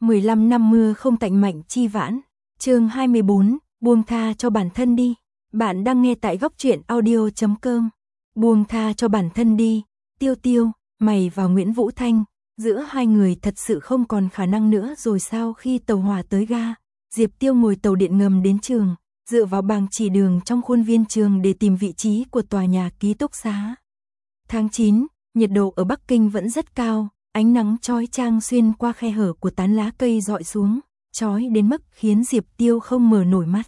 15 năm mưa không tạnh mạnh chi vãn. Chương 24, buông tha cho bản thân đi. Bạn đang nghe tại góc truyện audio.com. Buông tha cho bản thân đi. Tiêu Tiêu, mày và Nguyễn Vũ Thanh, giữa hai người thật sự không còn khả năng nữa rồi sao? Khi tàu hỏa tới ga, Diệp Tiêu ngồi tàu điện ngầm đến trường, dựa vào bảng chỉ đường trong khuôn viên trường để tìm vị trí của tòa nhà ký túc xá. Tháng 9, nhiệt độ ở Bắc Kinh vẫn rất cao, ánh nắng chói chang xuyên qua khe hở của tán lá cây rọi xuống, chói đến mức khiến Diệp Tiêu không mở nổi mắt.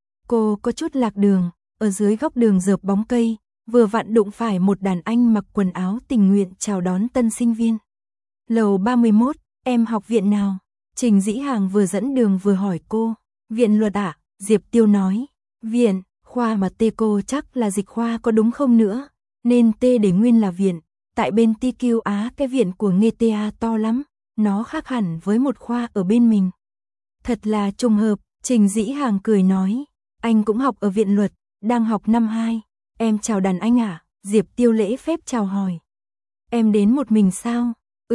Cô có chút lạc đường, ở dưới góc đường rợp bóng cây, vừa vặn đụng phải một đàn anh mặc quần áo tình nguyện chào đón tân sinh viên. Lầu 31, em học viện nào? Trình Dĩ Hàng vừa dẫn đường vừa hỏi cô. Viện luật ạ, Diệp Tiêu nói. Viện, khoa mà tê cô chắc là dịch khoa có đúng không nữa, nên tê để nguyên là viện. Tại bên TQ Á cái viện của Ngheta to lắm, nó khác hẳn với một khoa ở bên mình. Thật là trùng hợp, Trình Dĩ Hàng cười nói. Anh cũng học ở viện luật, đang học năm 2. Em chào đàn anh ạ, Diệp Tiêu lễ phép chào hỏi. Em đến một mình sao?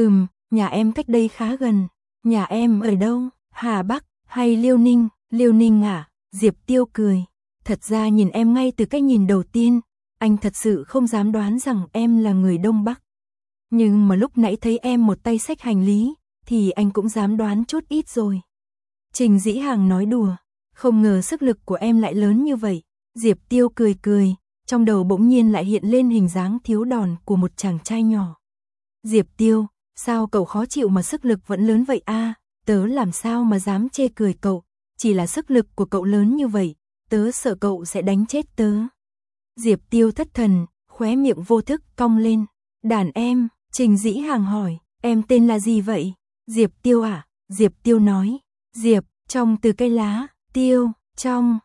Nhà em cách đây khá gần. Nhà em ở đâu? Hà Bắc hay Liêu Ninh? Liêu Ninh à? Diệp Tiêu cười. Thật ra nhìn em ngay từ cái nhìn đầu tiên, anh thật sự không dám đoán rằng em là người Đông Bắc. Nhưng mà lúc nãy thấy em một tay xách hành lý, thì anh cũng dám đoán chút ít rồi. Trình Dĩ Hàng nói đùa. Không ngờ sức lực của em lại lớn như vậy. Diệp Tiêu cười cười, trong đầu bỗng nhiên lại hiện lên hình dáng thiếu đòn của một chàng trai nhỏ. Diệp Tiêu, sao cậu khó chịu mà sức lực vẫn lớn vậy a? Tớ làm sao mà dám chê cười cậu, chỉ là sức lực của cậu lớn như vậy, tớ sợ cậu sẽ đánh chết tớ. Diệp Tiêu thất thần, khóe miệng vô thức cong lên. Đàn em, Trình Dĩ Hàng hỏi, em tên là gì vậy? Diệp Tiêu à? Diệp Tiêu nói. Diệp, trong từ cây lá, Tiêu, trong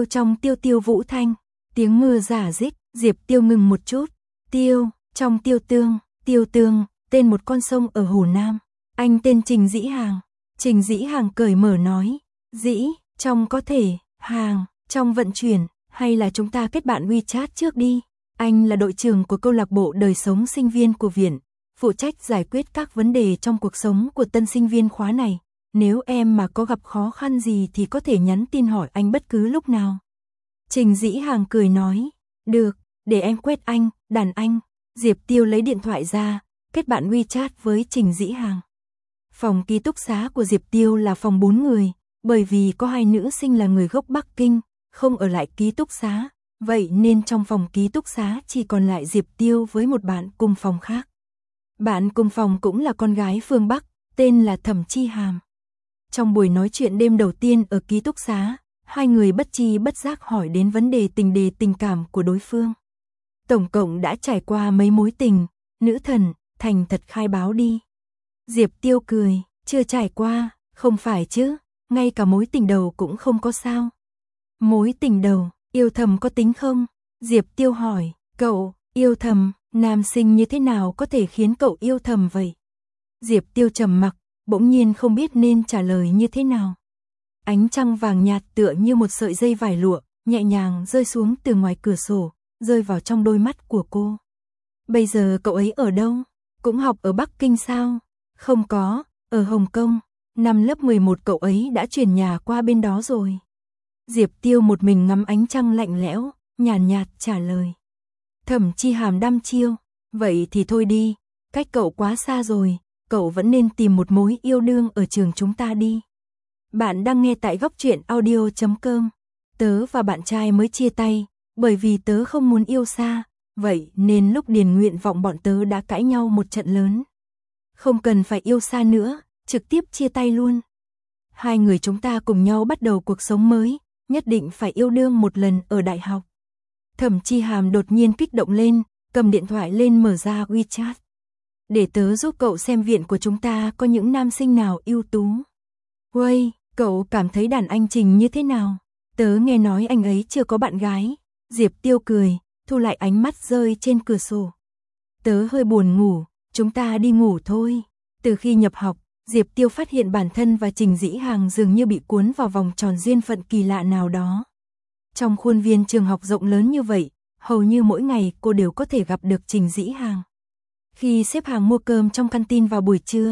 Tiêu Vũ Thanh. Tiếng mưa rả rích, Diệp Tiêu ngừng một chút. Tiêu, trong Tiêu Tương, tên một con sông ở Hồ Nam. Anh tên Trình Dĩ Hàng. Trình Dĩ Hàng cởi mở nói. Dĩ, trong có thể, Hàng, trong vận chuyển, hay là chúng ta kết bạn WeChat trước đi. Anh là đội trưởng của câu lạc bộ đời sống sinh viên của viện, phụ trách giải quyết các vấn đề trong cuộc sống của tân sinh viên khóa này. Nếu em mà có gặp khó khăn gì thì có thể nhắn tin hỏi anh bất cứ lúc nào. Trình Dĩ Hàng cười nói. Được, để em quét anh, đàn anh. Diệp Tiêu lấy điện thoại ra, kết bạn WeChat với Trình Dĩ Hàng. Phòng ký túc xá của Diệp Tiêu là phòng 4 người, bởi vì có 2 nữ sinh là người gốc Bắc Kinh, không ở lại ký túc xá, vậy nên trong phòng ký túc xá chỉ còn lại Diệp Tiêu với một bạn cùng phòng khác. Bạn cùng phòng cũng là con gái phương Bắc, tên là Thẩm Chi Hàm. Trong buổi nói chuyện đêm đầu tiên ở ký túc xá, hai người bất tri bất giác hỏi đến vấn đề tình cảm của đối phương. Tổng cộng đã trải qua mấy mối tình, nữ thần, thành thật khai báo đi. Diệp Tiêu cười, chưa trải qua, không phải chứ, ngay cả mối tình đầu cũng không có sao. Mối tình đầu, yêu thầm có tính không? Diệp Tiêu hỏi, cậu, yêu thầm, nam sinh như thế nào có thể khiến cậu yêu thầm vậy? Diệp Tiêu trầm mặc, bỗng nhiên không biết nên trả lời như thế nào. Ánh trăng vàng nhạt tựa như một sợi dây vải lụa, nhẹ nhàng rơi xuống từ ngoài cửa sổ, rơi vào trong đôi mắt của cô. Bây giờ cậu ấy ở đâu? Cũng học ở Bắc Kinh sao? Không có, ở Hồng Kông. Năm lớp 11 cậu ấy đã chuyển nhà qua bên đó rồi. Diệp Tiêu một mình ngắm ánh trăng lạnh lẽo, nhàn nhạt trả lời. Thẩm Chi Hàm đăm chiêu. Vậy thì thôi đi, cách cậu quá xa rồi, cậu vẫn nên tìm một mối yêu đương ở trường chúng ta đi. Bạn đang nghe tại góc truyện audio.com. Tớ và bạn trai mới chia tay, bởi vì tớ không muốn yêu xa, vậy nên lúc điền nguyện vọng bọn tớ đã cãi nhau một trận lớn. Không cần phải yêu xa nữa, trực tiếp chia tay luôn. Hai người chúng ta cùng nhau bắt đầu cuộc sống mới, nhất định phải yêu đương một lần ở đại học. Thẩm Chi Hàm đột nhiên kích động lên, cầm điện thoại lên mở ra WeChat. Để tớ giúp cậu xem viện của chúng ta có những nam sinh nào ưu tú. Uầy, cậu cảm thấy đàn anh Trình như thế nào? Tớ nghe nói anh ấy chưa có bạn gái. Diệp Tiêu cười, thu lại ánh mắt rơi trên cửa sổ. Tớ hơi buồn ngủ, chúng ta đi ngủ thôi. Từ khi nhập học, Diệp Tiêu phát hiện bản thân và Trình Dĩ Hàng dường như bị cuốn vào vòng tròn duyên phận kỳ lạ nào đó. Trong khuôn viên trường học rộng lớn như vậy, hầu như mỗi ngày cô đều có thể gặp được Trình Dĩ Hàng. Khi xếp hàng mua cơm trong canteen vào buổi trưa,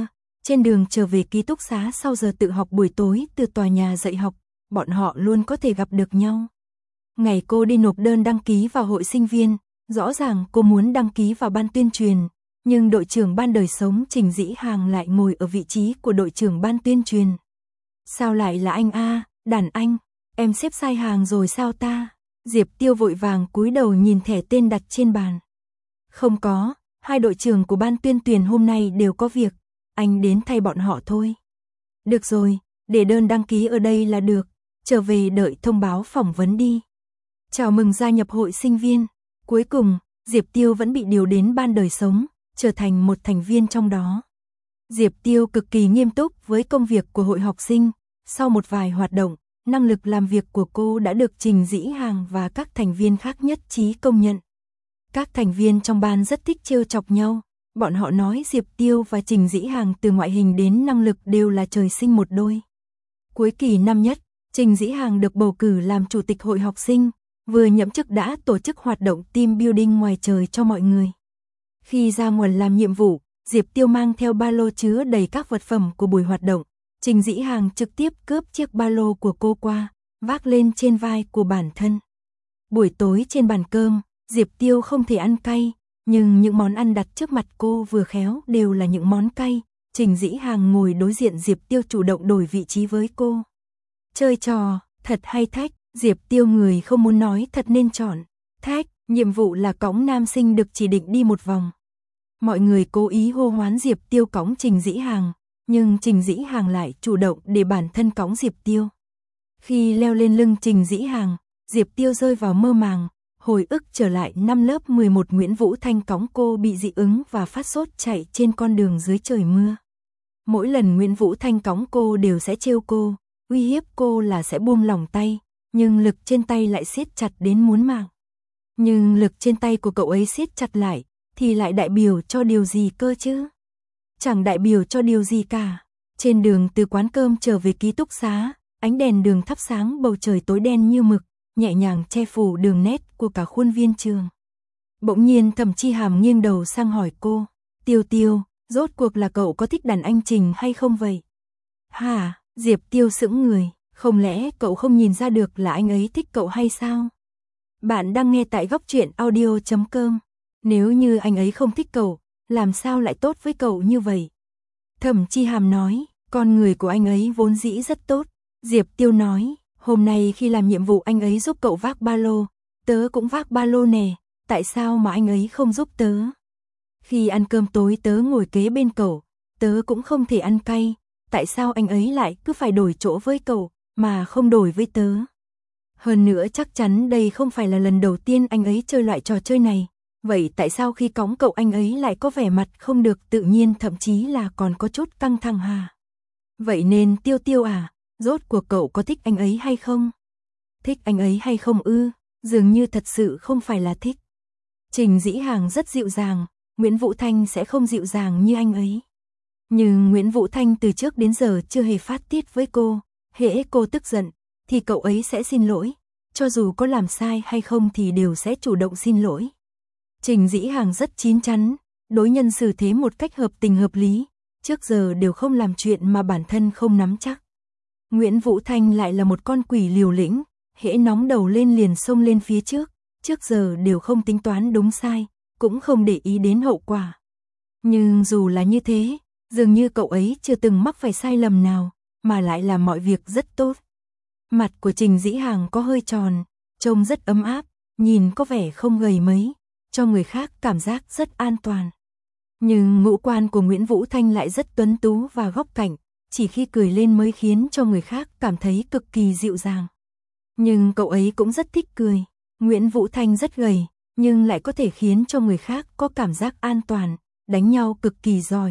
Trên đường trở về ký túc xá sau giờ tự học buổi tối từ tòa nhà dạy học, bọn họ luôn có thể gặp được nhau. Ngày cô đi nộp đơn đăng ký vào hội sinh viên, rõ ràng cô muốn đăng ký vào ban tuyên truyền, nhưng đội trưởng ban đời sống Trình Dĩ Hàng lại ngồi ở vị trí của đội trưởng ban tuyên truyền. Sao lại là anh a, đàn anh, em xếp sai hàng rồi sao ta? Diệp Tiêu vội vàng cúi đầu nhìn thẻ tên đặt trên bàn. Không có, hai đội trưởng của ban tuyên truyền hôm nay đều có việc, anh đến thay bọn họ thôi. Được rồi, để đơn đăng ký ở đây là được, trở về đợi thông báo phỏng vấn đi. Chào mừng gia nhập hội sinh viên. Cuối cùng, Diệp Tiêu vẫn bị điều đến ban đời sống, trở thành một thành viên trong đó. Diệp Tiêu cực kỳ nghiêm túc với công việc của hội học sinh, sau một vài hoạt động, năng lực làm việc của cô đã được Trình Dĩ Hàng và các thành viên khác nhất trí công nhận. Các thành viên trong ban rất thích trêu chọc nhau, bọn họ nói Diệp Tiêu và Trình Dĩ Hàng từ ngoại hình đến năng lực đều là trời sinh một đôi. Cuối kỳ năm nhất, Trình Dĩ Hàng được bầu cử làm chủ tịch hội học sinh, vừa nhậm chức đã tổ chức hoạt động team building ngoài trời cho mọi người. Khi ra nguồn làm nhiệm vụ, Diệp Tiêu mang theo ba lô chứa đầy các vật phẩm của buổi hoạt động. Trình Dĩ Hàng trực tiếp cướp chiếc ba lô của cô qua, vác lên trên vai của bản thân. Buổi tối trên bàn cơm, Diệp Tiêu không thể ăn cay, nhưng những món ăn đặt trước mặt cô vừa khéo đều là những món cay. Trình Dĩ Hàng ngồi đối diện Diệp Tiêu chủ động đổi vị trí với cô. Chơi trò, thật hay thách, Diệp Tiêu người không muốn nói thật nên chọn. Thách, nhiệm vụ là cõng nam sinh được chỉ định đi một vòng. Mọi người cố ý hô hoán Diệp Tiêu cõng Trình Dĩ Hàng, nhưng Trình Dĩ Hàng lại chủ động để bản thân cõng Diệp Tiêu. Khi leo lên lưng Trình Dĩ Hàng, Diệp Tiêu rơi vào mơ màng, hồi ức trở lại năm lớp 11 Nguyễn Vũ Thanh cõng cô bị dị ứng và phát sốt chạy trên con đường dưới trời mưa. Mỗi lần Nguyễn Vũ Thanh cõng cô đều sẽ trêu cô, uy hiếp cô là sẽ buông lỏng tay, nhưng lực trên tay lại siết chặt đến muốn mạng. Nhưng lực trên tay của cậu ấy siết chặt lại, thì lại đại biểu cho điều gì cơ chứ? Chẳng đại biểu cho điều gì cả. Trên đường từ quán cơm trở về ký túc xá, ánh đèn đường thắp sáng bầu trời tối đen như mực, nhẹ nhàng che phủ đường nét của cả khuôn viên trường. Bỗng nhiên Thẩm Chi Hàm nghiêng đầu sang hỏi cô, Tiêu Tiêu, rốt cuộc là cậu có thích đàn anh Trình hay không vậy? Hả? Diệp Tiêu sững người, không lẽ cậu không nhìn ra được là anh ấy thích cậu hay sao? Bạn đang nghe tại góc truyện audio.com. Nếu như anh ấy không thích cậu, làm sao lại tốt với cậu như vậy? Thẩm Chi Hàm nói, con người của anh ấy vốn dĩ rất tốt. Diệp Tiêu nói, hôm nay khi làm nhiệm vụ anh ấy giúp cậu vác ba lô, tớ cũng vác ba lô nè, tại sao mà anh ấy không giúp tớ? Khi ăn cơm tối tớ ngồi kế bên cậu, tớ cũng không thể ăn cay, tại sao anh ấy lại cứ phải đổi chỗ với cậu, mà không đổi với tớ? Hơn nữa chắc chắn đây không phải là lần đầu tiên anh ấy chơi loại trò chơi này. Vậy tại sao khi cõng cậu anh ấy lại có vẻ mặt không được tự nhiên, thậm chí là còn có chút căng thẳng hả? Vậy nên Tiêu Tiêu à, rốt cuộc cậu có thích anh ấy hay không? Thích anh ấy hay không ư? Dường như thật sự không phải là thích. Trình Dĩ Hàng rất dịu dàng, Nguyễn Vũ Thanh sẽ không dịu dàng như anh ấy. Nhưng Nguyễn Vũ Thanh từ trước đến giờ chưa hề phát tiết với cô, hễ cô tức giận, thì cậu ấy sẽ xin lỗi, cho dù có làm sai hay không thì đều sẽ chủ động xin lỗi. Trình Dĩ Hàng rất chín chắn, đối nhân xử thế một cách hợp tình hợp lý, trước giờ đều không làm chuyện mà bản thân không nắm chắc. Nguyễn Vũ Thanh lại là một con quỷ liều lĩnh, hễ nóng đầu lên liền xông lên phía trước giờ đều không tính toán đúng sai, cũng không để ý đến hậu quả. Nhưng dù là như thế, dường như cậu ấy chưa từng mắc phải sai lầm nào, mà lại làm mọi việc rất tốt. Mặt của Trình Dĩ Hàng có hơi tròn, trông rất ấm áp, nhìn có vẻ không gầy mấy, cho người khác cảm giác rất an toàn. Nhưng ngũ quan của Nguyễn Vũ Thanh lại rất tuấn tú và góc cạnh, chỉ khi cười lên mới khiến cho người khác cảm thấy cực kỳ dịu dàng. Nhưng cậu ấy cũng rất thích cười. Nguyễn Vũ Thanh rất gầy, nhưng lại có thể khiến cho người khác có cảm giác an toàn, đánh nhau cực kỳ giỏi.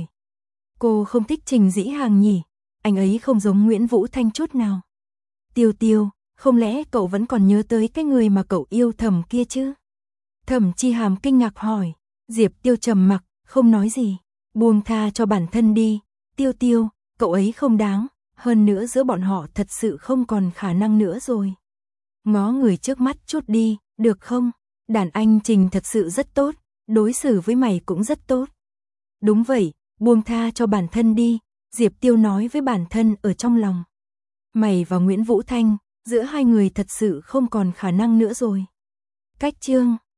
Cô không thích Trình Dĩ Hàng nhỉ? Anh ấy không giống Nguyễn Vũ Thanh chút nào. Tiêu Tiêu, không lẽ cậu vẫn còn nhớ tới cái người mà cậu yêu thầm kia chứ? Thẩm Chi Hàm kinh ngạc hỏi. Diệp Tiêu trầm mặc, không nói gì. Buông tha cho bản thân đi, Tiêu Tiêu, cậu ấy không đáng, hơn nữa giữa bọn họ thật sự không còn khả năng nữa rồi. Ngó người trước mắt chút đi, được không? Đàn anh Trình thật sự rất tốt, đối xử với mày cũng rất tốt. Đúng vậy, buông tha cho bản thân đi, Diệp Tiêu nói với bản thân ở trong lòng. Mày và Nguyễn Vũ Thanh, giữa hai người thật sự không còn khả năng nữa rồi. Cách chương